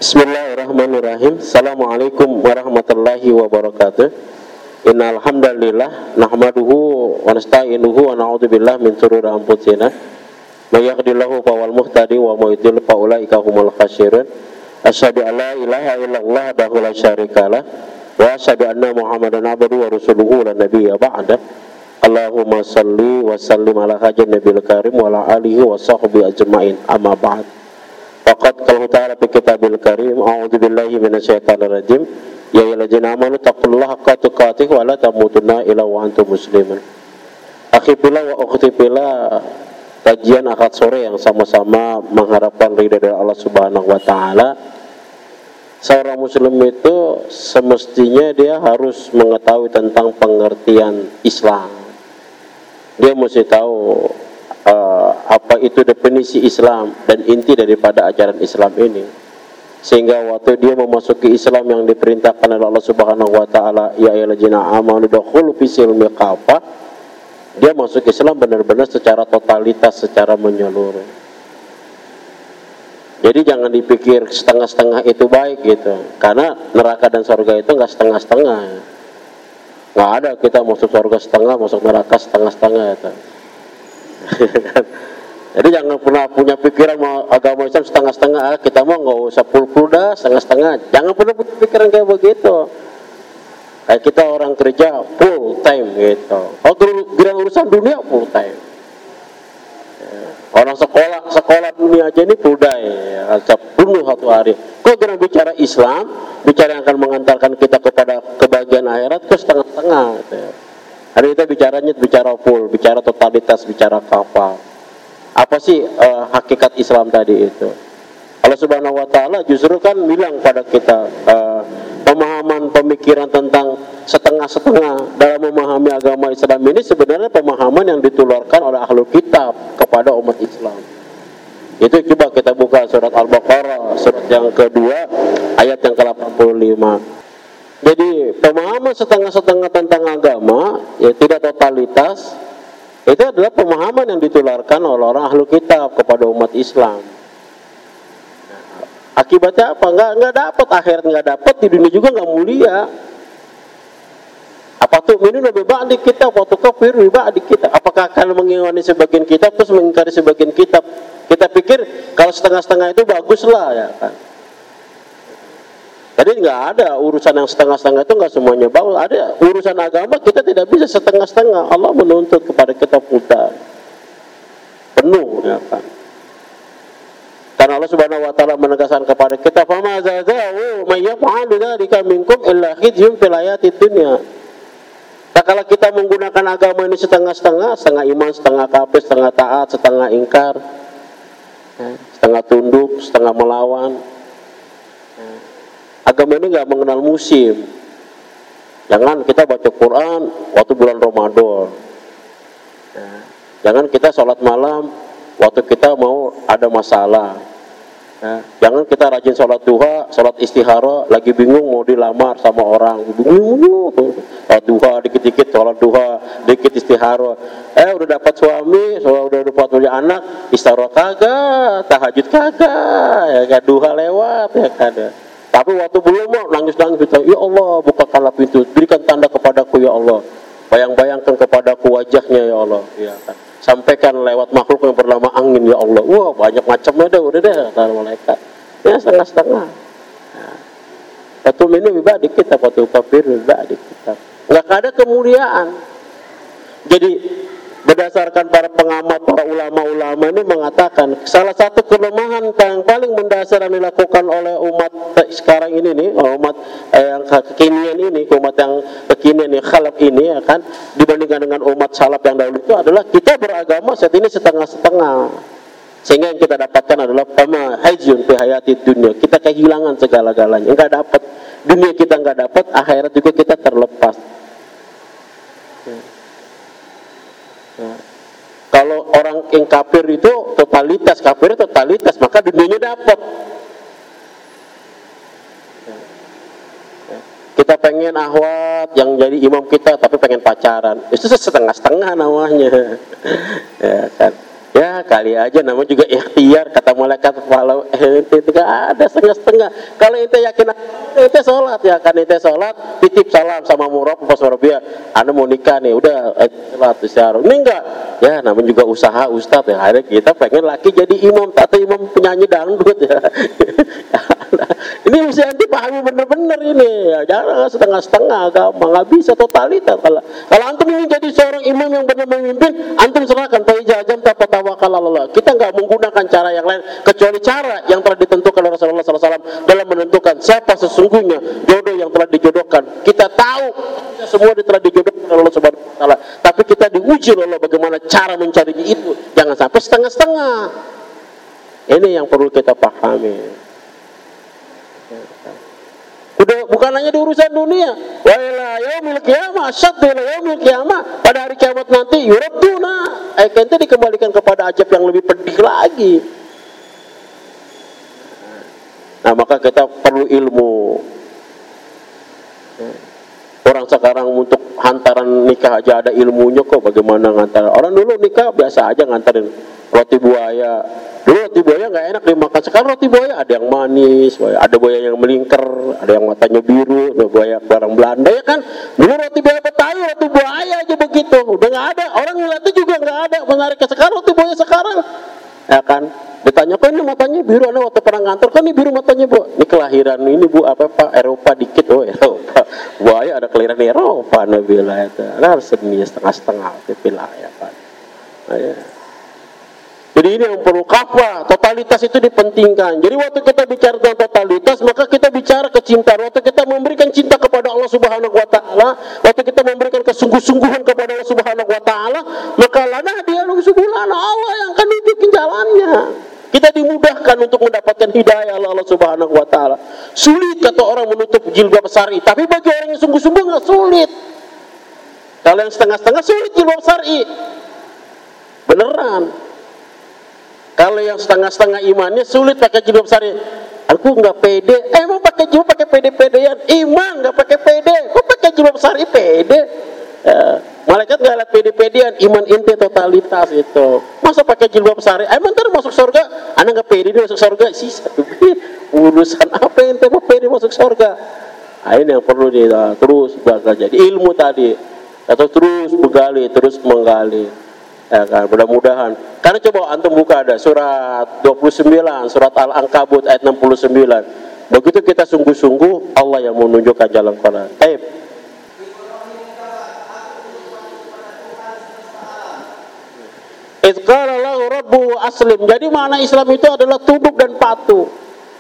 Bismillahirrahmanirrahim. Assalamualaikum warahmatullahi wabarakatuh. Innal hamdalillah nahmaduhu wa nasta'inuhu wa na'udzubillahi min shururi anfusina. May yahdihillahu fawal muhtadi wa may yudlil fa ulaika humul khasirun. Asyhadu an la ilaha illallah wahdahu la syarikalah wa asyhadu anna Muhammadan abduhu wa rasuluhu la nabiyya ba'da. Allahumma shalli wa sallim ala hajjin nabiyil karim wa ala alihi wa sahbihi ajma'in. Amma ba'd. Faqad qala ta'ala fi kitabil karim a'udzu billahi minasyaitonir rajim ya ayyuhallazina amanu taqullaha haqqa tuqatih wa la tamutunna illa wa antum muslimun. Akhi fillah wa ukhti fillah, kajian akad sore yang sama-sama mengharapkan ridha dari Allah Subhanahu wa taala. Seorang muslim itu semestinya dia harus mengetahui tentang pengertian Islam. Dia mesti tahu apa itu definisi Islam dan inti daripada ajaran Islam ini, sehingga waktu dia memasuki Islam yang diperintahkan oleh Allah Subhanahu wa taala, ya ayyuhallazina amanu dukhulu fis silmi kafah, dia masuk Islam benar-benar secara totalitas, secara menyeluruh. Jadi jangan dipikir setengah-setengah itu baik gitu, karena neraka dan surga itu nggak setengah-setengah. Nggak ada kita masuk surga setengah, masuk neraka setengah-setengah itu. Jadi jangan pernah punya pikiran mau agama Islam setengah-setengah, kita mau nggak usah full dah setengah-setengah. Jangan pernah punya pikiran kayak begitu. Kayak kita orang kerja full time gitu. Oh, urusan dunia full time. Orang sekolah dunia aja ini full day, penuh satu hari. Kok kira bicara Islam, bicara yang akan mengantarkan kita kepada kebahagiaan akhirat, kok setengah-setengah. Gitu. Hari kita bicara full, bicara totalitas, bicara kafah. Apa sih hakikat Islam tadi itu? Allah Subhanahu wa taala justru kan bilang pada kita pemahaman pemikiran tentang setengah-setengah dalam memahami agama Islam ini sebenarnya pemahaman yang ditularkan oleh ahlul kitab kepada umat Islam. Itu coba kita buka surat Al-Baqarah, surat yang kedua, ayat yang ke-85. Jadi pemahaman setengah-setengah tentang agama, ya tidak totalitas, itu adalah pemahaman yang ditularkan oleh orang ahlu kitab kepada umat Islam. Akibatnya apa? Nggak dapat akhirat, nggak dapat di dunia juga nggak mulia. Apa tuh ini lebih baik di kitab, waktu kafir lebih baik di kitab. Apakah akan mengingkari sebagian kitab terus mengingkari sebagian kitab? Kita pikir kalau setengah-setengah itu baguslah ya kan. Jadi nggak ada urusan yang setengah-setengah itu, nggak semuanya bagus. Ada urusan agama kita tidak bisa setengah-setengah. Allah menuntut kepada kita putar penuh, ya kan? Karena Allah Subhanahu wa taala menegaskan kepada kita, "Fama zazau may yaf'alu dzalika minkum illa khizyun fil hayatid dunya." Nah, kalau kita menggunakan agama ini setengah-setengah, setengah iman, setengah kafir, setengah taat, setengah ingkar, setengah tunduk, setengah melawan. Agama ini nggak mengenal musim. Jangan kita baca Quran waktu bulan Ramadan. Jangan kita sholat malam waktu kita mau ada masalah. Jangan kita rajin sholat duha, sholat istihara, lagi bingung mau dilamar sama orang. Bingung. Sholat duha dikit-dikit, sholat duha dikit istihara. Udah dapat suami, udah dapat punya anak, istihara kagak, tahajud kagak, ya kan, duha lewat, ya kan. Tapi waktu belum mau nangis-nangis kita, ya Allah bukakanlah pintu, berikan tanda kepadaku ya Allah, bayang-bayangkan kepadaku wajahnya ya Allah, ya kan. Sampaikan lewat makhluk yang bernama angin ya Allah. Wah banyak macamnya udah deh kata malaikat. Ya setengah-setengah. Waktu ini lebih di kita, waktu kafir lebih di kita. Nggak ada kemuliaan. Jadi berdasarkan para pengamat, para ulama-ulama ini mengatakan salah satu kelemahan yang paling mendasar yang dilakukan oleh umat sekarang ini nih, umat yang kekinian ini, umat yang kekinian yang khalaf ini ya kan, dibandingkan dengan umat salaf yang dahulu itu adalah kita beragama saat ini setengah-setengah. Sehingga yang kita dapatkan adalah fama haizun fi hayatid dunya, kita kehilangan segala-galanya, enggak dapat dunia, kita enggak dapat akhirat juga, kita terlepas. Kalau orang yang kafir itu totalitas, kafirnya totalitas, maka dunianya dapat. Kita pengen ahwat yang jadi imam kita, tapi pengen pacaran, itu setengah-setengah namanya. Ya kan? Ya kali aja namanya juga ikhtiar, kata kata malaikat kalau ente tidak ada setengah-setengah. Kalau ente yakin ente sholat ya kan, ente sholat titip salam sama murab pas Rabiah, anda mau nikah nih, udah sholat isyarat. Ini enggak ya, namanya juga usaha ustadz ya, akhirnya kita pengen laki jadi imam atau imam penyanyi dangdut ya. Ini mesti ente pahami bener-bener ini ya, jangan setengah-setengah agama, nggak bisa totalitas. Kalau antum ingin jadi seorang imam yang benar memimpin, antum serahkan jam tawakal Allah. Kita nggak menggunakan cara yang lain kecuali cara yang telah ditentukan oleh Rasulullah SAW dalam menentukan siapa sesungguhnya jodoh yang telah dijodohkan. Kita tahu semua telah dijodohkan oleh Allah Subhanahu Wa Taala, tapi kita diuji oleh Allah bagaimana cara mencarinya itu. Jangan sampai setengah-setengah. Ini yang perlu kita pahami. Udah bukan hanya di urusan dunia. Wa ila yaumil qiyamah, syaddu ila yaumil qiyamah. Pada hari kiamat nanti yuraduna, ente dikembalikan kepada azab yang lebih pedih lagi. Nah, maka kita perlu ilmu. Orang sekarang untuk hantaran nikah aja ada ilmunya kok, bagaimana ngantar. Orang dulu nikah biasa aja ngantarin roti buaya. Dulu roti buaya nggak enak dimakan, sekarang roti buaya ada yang manis, ada buaya yang melingkar, ada yang matanya biru, ada buaya barang Belanda ya kan. Dulu roti buaya Betawi, roti buaya aja begitu, udah nggak ada, orang ngeliatnya juga nggak ada menariknya. Sekarang roti buaya sekarang, ya kan. Ditanya kok ini matanya biru, anda waktu pernah ngantor kan ini biru matanya bu, ini kelahiran ini bu apa pak Eropa dikit, oh Eropa, buaya ada kelahiran Eropa, nabila itu, harus seni setengah-setengah, pipilah ya kan. Nah, ya. Jadi ini yang perlu kafah, totalitas itu dipentingkan. Jadi waktu kita bicara tentang totalitas, maka kita bicara kecintaan. Waktu kita memberikan cinta kepada Allah Subhanahu Wa Taala, waktu kita memberikan kesungguh-sungguhan kepada Allah Subhanahu Wa Taala, maka lana dia subhanahu Allah yang akan tunjukin jalannya. Kita dimudahkan untuk mendapatkan hidayah Allah Subhanahu Wa Taala. Sulit kata orang menutup jilbab syar'i, tapi bagi orang yang sungguh-sungguh nggak sulit. Kalau yang setengah-setengah sulit jilbab syar'i, beneran. Kalau yang setengah-setengah imannya sulit pakai jilbab syar'i. Aku nggak pede. Emang pakai jilbab pakai pede-pedean? Iman nggak pakai pede. Kok pakai jilbab syar'i pede? Malaikat nggak lihat pede-pedean. Iman inti totalitas itu. Masa pakai jilbab syar'i? Emang ntar masuk surga? Anak nggak pede dia masuk surga? Sisa urusan apa ente mau pede masuk surga? Nah, ini yang perlu dia terus belajar. Jadi ilmu tadi atau terus menggali, terus menggali. Ya kan, mudah-mudahan. Karena coba antum buka ada surat 29, surat Al-Ankabut ayat 69. Begitu kita sungguh-sungguh, Allah yang menunjukkan jalan keluar. Baik. Izqala lahu rabbuhu aslim. Jadi makna Islam itu adalah tunduk dan patuh.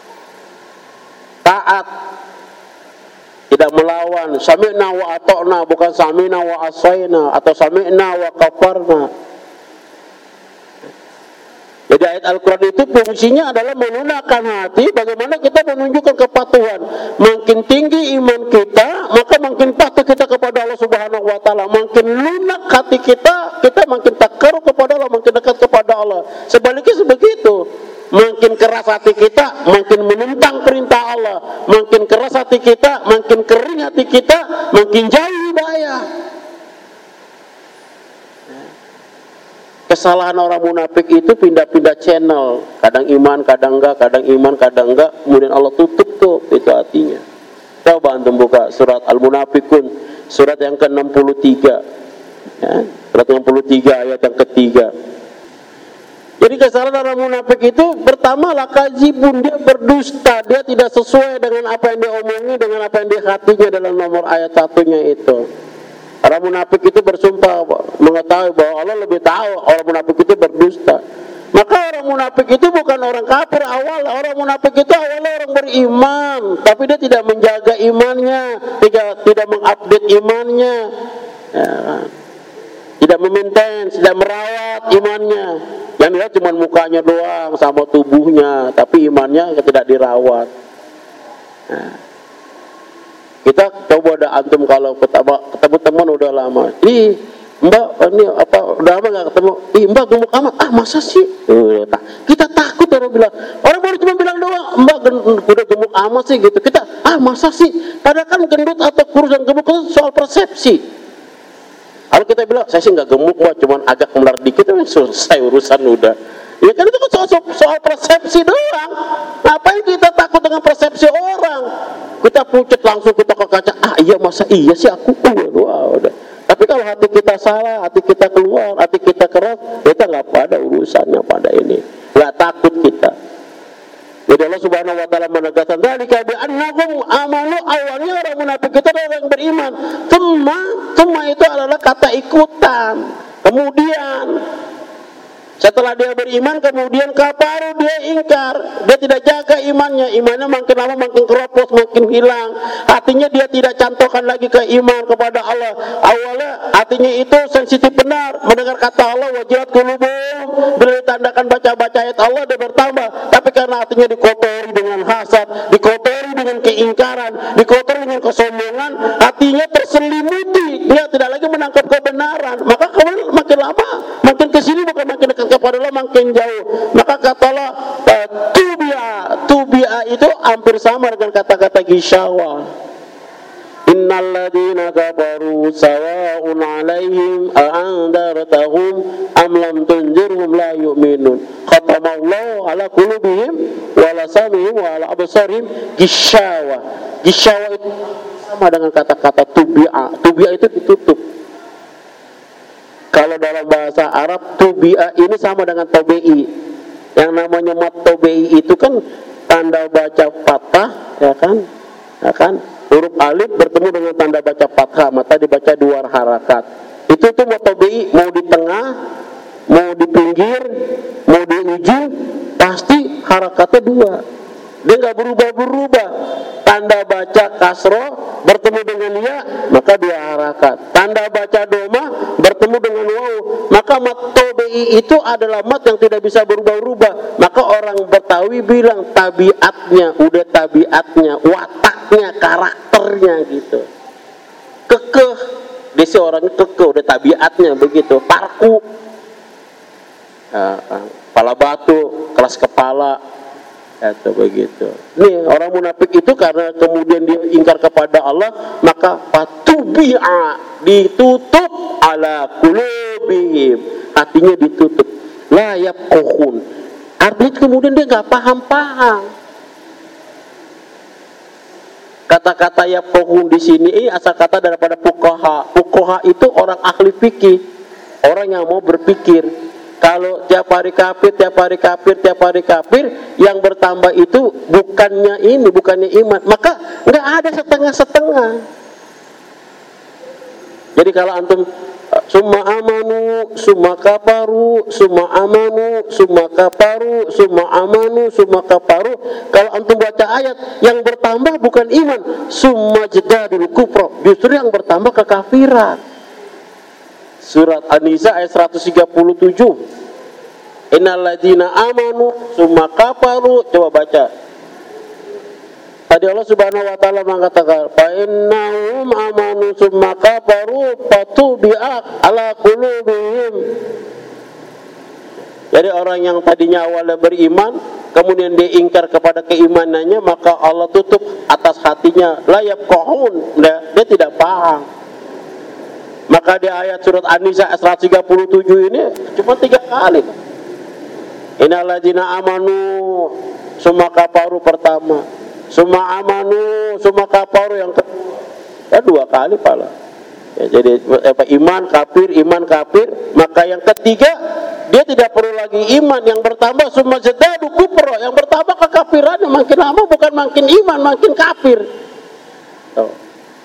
Taat. Tidak melawan. Sami'na wa ata'na, bukan sami'na wa asaina atau sami'na wa kafarna. Jadi ayat Al-Quran itu fungsinya adalah melunakkan hati, bagaimana kita menunjukkan kepatuhan. Makin tinggi iman kita, maka makin patuh kita kepada Allah Subhanahu Wa Taala. Makin lunak hati kita, kita makin takarub kepada Allah, makin dekat kepada Allah. Sebaliknya sebegitu. Makin keras hati kita, makin menentang perintah Allah. Makin keras hati kita, makin kering hati kita, makin jauh bahaya. Kesalahan orang munafik itu pindah-pindah channel, kadang iman, kadang enggak, kadang iman, kadang enggak, kemudian Allah tutup tuh itu hatinya. Coba antum buka surat Al-Munafikun, surat yang ke-63, ya, surat 63 ayat yang ketiga. Jadi kesalahan orang munafik itu pertama lakazibun, dia berdusta, dia tidak sesuai dengan apa yang dia omongi, dengan apa yang dia hatinya dalam nomor ayat satunya itu. Orang munafik itu bersumpah mengetahui bahwa Allah lebih tahu, orang munafik itu berdusta. Maka orang munafik itu bukan orang kafir awal, orang munafik itu awalnya orang beriman, tapi dia tidak menjaga imannya, tidak mengupdate imannya, ya, tidak memaintain, tidak merawat imannya. Yang dia cuma mukanya doang sama tubuhnya, tapi imannya tidak dirawat. Nah, kita coba ada antum kalau ketemu teman udah lama, ih mbak ini apa udah lama nggak ketemu, ih mbak gemuk amat, ah masa sih, kita takut orang bilang, orang baru cuma bilang doang mbak udah gemuk amat sih gitu, kita ah masa sih, padahal kan gendut atau kurus dan gemuk itu soal persepsi. Kalau kita bilang saya sih nggak gemuk mbak, cuma agak melar dikit, selesai urusan udah. Ya kan itu kan soal persepsi doang. Ngapain kita takut dengan persepsi orang? Kita pucat langsung kita ke kaca. Ah iya, masa iya sih aku? Wah, udah. Tapi kalau hati kita salah, hati kita keluar, hati kita keras, kita nggak pada urusannya pada ini. Nggak takut kita. Jadi Allah Subhanahu wa taala menegaskan dzalika bi annahum amanu, awalnya orang munafik itu adalah orang beriman. Cuma itu adalah kata ikutan. Kemudian setelah dia beriman, kemudian kafaru, dia ingkar, dia tidak jaga imannya makin lama makin keropos, makin hilang. Hatinya dia tidak cantolkan lagi ke iman kepada Allah. Awalnya hatinya itu sensitif benar, mendengar kata Allah, wajilat qulubuhum, bila ditandakan baca ayat Allah dia bertambah. Tapi karena hatinya dikotori dengan hasad, dikotori dengan keingkaran, dikotori dengan kesombongan, hatinya terselimuti, dia tidak lagi menangkap kebenaran. Maka kemudian makin lama, makin kesini bukan makin dekat kepada Allah, makin jauh. Maka kata Allah, tubia itu hampir sama dengan kata-kata gisyawa. Innal ladzina kafaru sawa'un 'alaihim a'andartahum am lam tunzirhum la yu'minun. Khatamallahu 'ala qulubihim wa 'ala sam'ihim wa 'ala absarihim gisyawa. Gisyawa itu sama dengan kata-kata tubia. Tubia itu ditutup. Kalau dalam bahasa Arab, tubi'a ini sama dengan tobi'i. Yang namanya mat tobi'i itu kan tanda baca fathah, ya kan? Huruf alif bertemu dengan tanda baca fathah, maka dibaca 2 harakat. Itu tuh mat tobi'i, mau di tengah, mau di pinggir, mau di ujung, pasti harakatnya 2. Dia nggak berubah-berubah. Tanda baca kasroh bertemu dengan ya, maka 2 harakat. Tanda baca doma bertemu dengan waw, maka mat tobi'i itu adalah mat yang tidak bisa berubah-ubah. Maka orang Betawi bilang tabiatnya, udah tabiatnya, wataknya, karakternya gitu. Kekeh, dia sih orangnya kekeh, udah tabiatnya begitu. Parku, kepala batu, keras kepala, atau begitu. Nih orang munafik itu karena kemudian dia ingkar kepada Allah, maka fatubi'a, ditutup ala qulubihim, hatinya ditutup. La yafqahun, artinya kemudian dia nggak paham. Kata-kata yafqahun di sini asal kata daripada fuqaha. Fuqaha itu orang ahli fikih, orang yang mau berpikir. Kalau tiap hari kafir, yang bertambah itu bukannya iman. Maka nggak ada setengah-setengah. Jadi kalau antum summa amanu, summa kafaru, summa amanu, summa kafaru, summa amanu, summa kafaru, kalau antum baca ayat yang bertambah bukan iman, summa jedadul kufra, justru yang bertambah kekafiran. Surat An-Nisa ayat 137. Innal ladzina amanu summa kafaru, coba baca. Tadi Allah Subhanahu wa taala mengatakan, fa innahum amanu summa kafaru fatubi'a ala qulubihim. Jadi orang yang tadinya awalnya beriman, kemudian dia ingkar kepada keimanannya, maka Allah tutup atas hatinya, la yafqahun, dia tidak paham. Maka di ayat surat An-Nisa 137 ini cuma 3 kali. Innal ladzina amanu summa kafaru pertama, summa amanu summa kafaru yang kedua. Ya 2 kali pala. Ya, jadi iman kafir, maka yang ketiga dia tidak perlu lagi iman, yang bertambah summa zadadu kufra, yang bertambah kekafirannya, makin lama bukan makin iman, makin kafir. Tuh.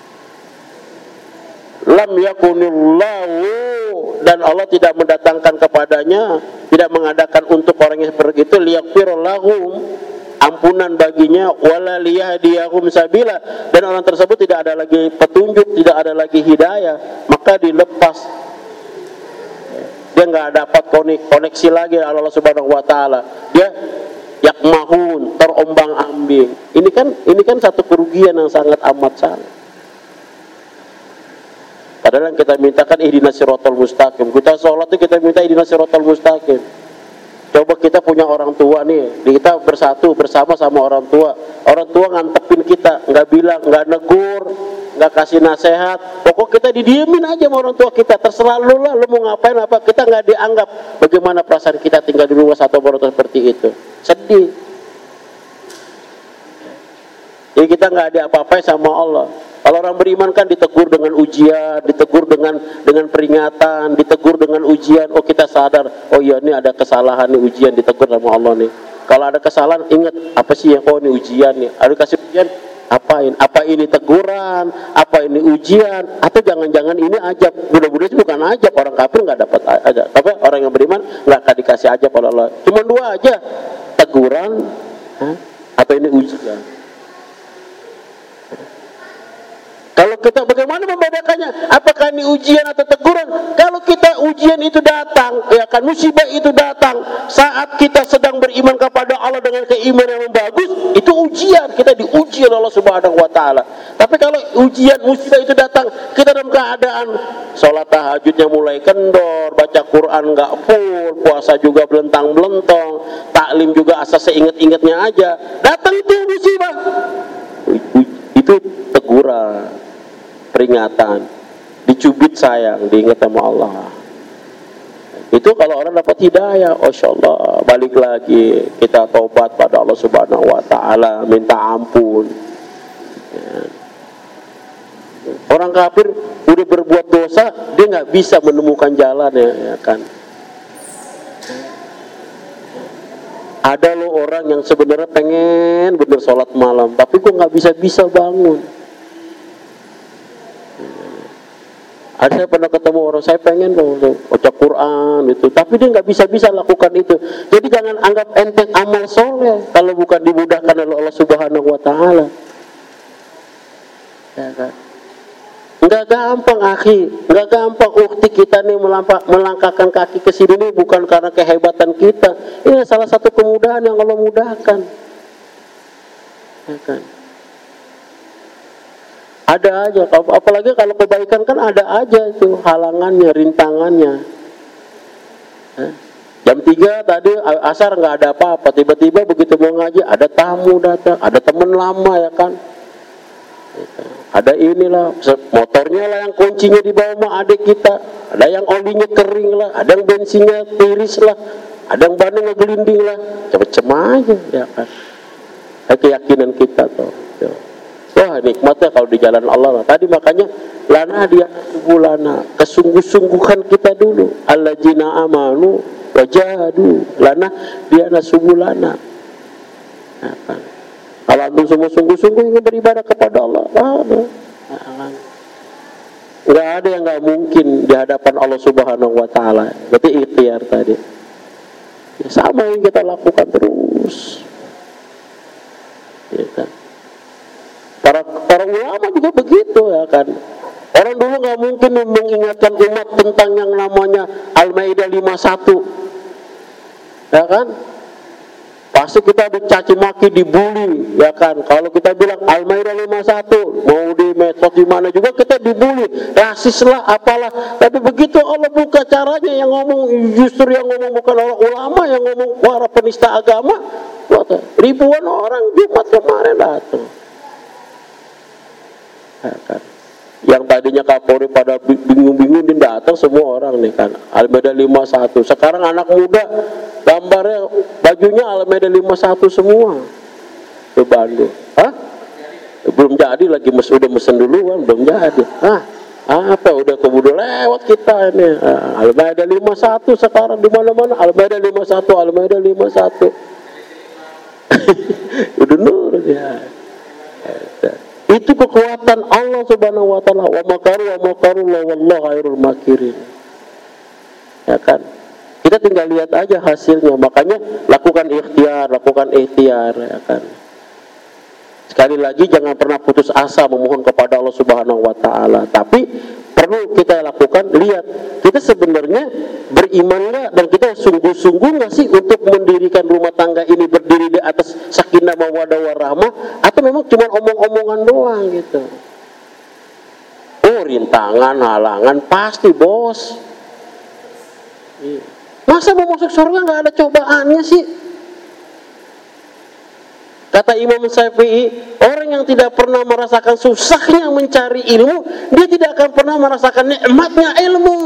Lam yakunillahu, dan Allah tidak mendatangkan kepadanya, tidak mengadakan untuk orang yang seperti itu, liyaghfir lahum, ampunan baginya, wala liyahdiyahum sabila, dan orang tersebut tidak ada lagi petunjuk, tidak ada lagi hidayah, maka dilepas. Dia nggak dapat koneksi lagi dengan Allah Subhanahu wa taala. Dia yakmahun, terombang-ambing. Ini kan satu kerugian yang sangat amat sangat. Padahal yang kita mintakan ihdinas siratal mustaqim. Kita sholat itu kita minta ihdinas siratal mustaqim. Coba kita punya orang tua nih, kita bersatu bersama sama orang tua. Orang tua ngantepin kita, nggak bilang, nggak negur, nggak kasih nasihat. Pokok kita didiemin aja sama orang tua kita. Terserah lu lah, lu mau ngapain apa. Kita nggak dianggap. Bagaimana perasaan kita tinggal di rumah satu orang tua seperti itu? Sedih. Jadi kita nggak ada apa-apa sama Allah. Kalau orang beriman kan ditegur dengan ujian, ditegur dengan peringatan, ditegur dengan ujian. Oh kita sadar, oh iya ini ada kesalahan nih, ujian, ditegur sama Allah nih. Kalau ada kesalahan ingat apa sih yang oh ini ujian nih. Ada kasih ujian, apain? Apa ini teguran? Apa ini ujian? Atau jangan-jangan ini ajab? Mudah-mudahan bukan ajab, orang kafir nggak dapat ajab. Tapi orang yang beriman nggak akan dikasih ajab oleh Allah. Cuma dua aja, teguran, atau ini ujian. Kalau kita bagaimana membedakannya? Apakah ini ujian atau teguran? Kalau kita ujian itu datang, ya kan, musibah itu datang saat kita sedang beriman kepada Allah dengan keimanan yang bagus, itu ujian, kita diuji oleh Allah Subhanahu wa taala. Tapi kalau ujian musibah itu datang kita dalam keadaan sholat tahajudnya mulai kendor, baca Quran nggak full, puasa juga belentang-belentong, taklim juga asal seinget-ingetnya aja, datang itu musibah. Itu teguran, peringatan, dicubit sayang, diingat sama Allah. Itu kalau orang dapat hidayah, Masya Allah, balik lagi, kita taubat pada Allah Subhanahu wa taala, minta ampun. Orang kafir udah berbuat dosa, dia nggak bisa menemukan jalan, ya kan. Ada loh orang yang sebenarnya pengen bener sholat malam, tapi kok nggak bisa bangun. Ada saya pernah ketemu orang, saya pengen loh baca Quran itu, tapi dia nggak bisa lakukan itu. Jadi jangan anggap enteng amal soleh kalau bukan dimudahkan oleh Allah Subhanahu wa taala. Ya kan? Nggak gampang akhi, nggak gampang ukti kita nih melangkahkan kaki ke sini nih bukan karena kehebatan kita. Ini salah satu kemudahan yang Allah mudahkan. Ya kan? Ada aja, apalagi kalau kebaikan kan ada aja tuh halangannya, rintangannya. Jam 3 tadi asar nggak ada apa-apa, tiba-tiba begitu mau ngaji ada tamu datang, ada teman lama ya kan. Ada inilah motornya lah yang kuncinya dibawa sama adik kita, ada yang olinya kering lah, ada yang bensinnya tiris lah, ada yang bannya ngegelinding lah, macam aja ya kan. Keyakinan kita tuh. Wah nikmatnya kalau di jalan Allah. Tadi makanya lana dia bulana, kesungguh-sungguhan kita dulu. Alladzina amanu wajahadu lana dia nasubulana. Nah, kan. Kalau antum semua sungguh-sungguh ingin beribadah kepada Allah, nggak ada yang nggak mungkin di hadapan Allah Subhanahu wa taala. Berarti ikhtiar tadi. Ya, sama yang kita lakukan terus. Ya, kan? Para ulama juga begitu ya kan. Orang dulu nggak mungkin mengingatkan umat tentang yang namanya Al-Maidah 51, ya kan? Pasti kita dicaci maki, dibully, ya kan? Kalau kita bilang Al-Maidah 51, mau di medsos di mana juga kita dibully, rasis lah, apalah. Tapi begitu Allah buka caranya, yang ngomong justru yang ngomong bukan orang ulama, yang ngomong para penista agama. Ribuan orang Jumat kemarin datang. Ya kan? Yang tadinya Kapolri pada bingung-bingung dia datang semua orang nih kan. Al-Maidah 51. Sekarang anak muda gambarnya bajunya Al-Maidah 51 semua. Ke Bandung. Hah? Belum jadi lagi, udah mesen duluan, belum jadi. Apa udah keburu lewat kita ini. Al-Maidah 51 sekarang di mana-mana Al-Maidah 51, Al-Maidah 51. Udah nurut ya. Itu kekuatan Allah Subhanahu wa taala. Wa makaru wallahu khairul makirin. Ya kan? Kita tinggal lihat aja hasilnya. Makanya lakukan ikhtiar, ya kan? Sekali lagi jangan pernah putus asa memohon kepada Allah Subhanahu wa taala. Tapi perlu kita lakukan, lihat kita sebenarnya beriman nggak, dan kita sungguh-sungguh nggak sih untuk mendirikan rumah tangga ini berdiri di atas sakinah mawaddah warahmah, atau memang cuma omong-omongan doang gitu. Oh rintangan, halangan pasti bos. Masa mau masuk surga nggak ada cobaannya sih? Kata Imam Syafi'i, Orang yang tidak pernah merasakan susahnya mencari ilmu, dia tidak akan pernah merasakan nikmatnya ilmu.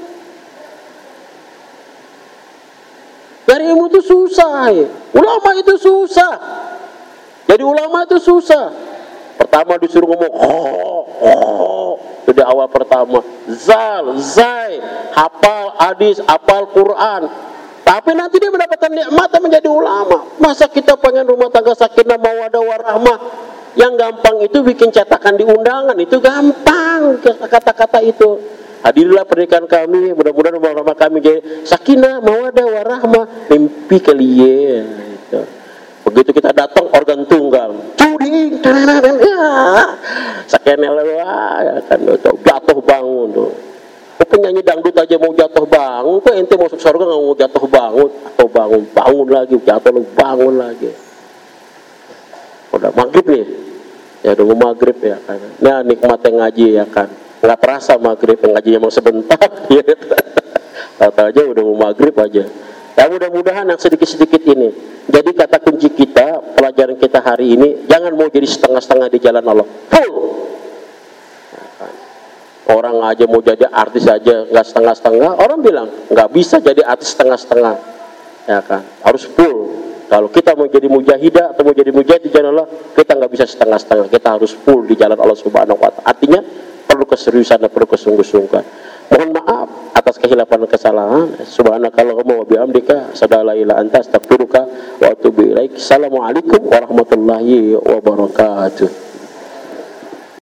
Dari ilmu itu susah. Ulama itu susah. Jadi ulama itu susah. Pertama disuruh ngomong itu di awal pertama. Zai, hafal hadis, hafal Quran. Tapi nanti dia mendapatkan nikmat dan menjadi ulama. Masa kita pengen rumah tangga sakinah mawaddah warahmah? Yang gampang itu bikin cetakan di undangan, itu gampang kata-kata itu. Hadirilah pernikahan kami, mudah-mudahan rumah tangga kami jadi sakinah mawaddah warahmah, mimpi kalian. Gitu. Begitu kita datang organ tunggal, cuding, ya, sakinah ya kan, jatuh bangun tuh. Penyanyi dangdut aja mau jatuh bangun, kok ente masuk surga nggak mau jatuh bangun, atau bangun lagi, jatuh lagi, bangun lagi. Udah maghrib nih, ya udah mau maghrib ya kan. Nah nikmatnya ngaji ya kan, nggak terasa maghrib, ngajinya mau sebentar, ya. Tahu aja udah mau maghrib aja. Ya mudah-mudahan yang sedikit-sedikit ini. Jadi kata kunci kita, pelajaran kita hari ini, jangan mau jadi setengah-setengah di jalan Allah, full. Orang aja mau jadi artis aja nggak setengah-setengah, orang bilang nggak bisa jadi artis setengah-setengah, ya kan, harus full. Kalau kita mau jadi mujahidah atau mau jadi mujahid di jalan Allah, kita nggak bisa setengah-setengah, kita harus full di jalan Allah Subhanahu wa Ta'ala. Artinya perlu keseriusan dan perlu kesungguh-sungguhan. Mohon maaf atas kehilapan dan kesalahan. Subhanakallahumma wa bihamdika, asyhadu an la ilaha illa anta, astaghfiruka wa atubu ilaik. Assalamualaikum warahmatullahi wabarakatuh.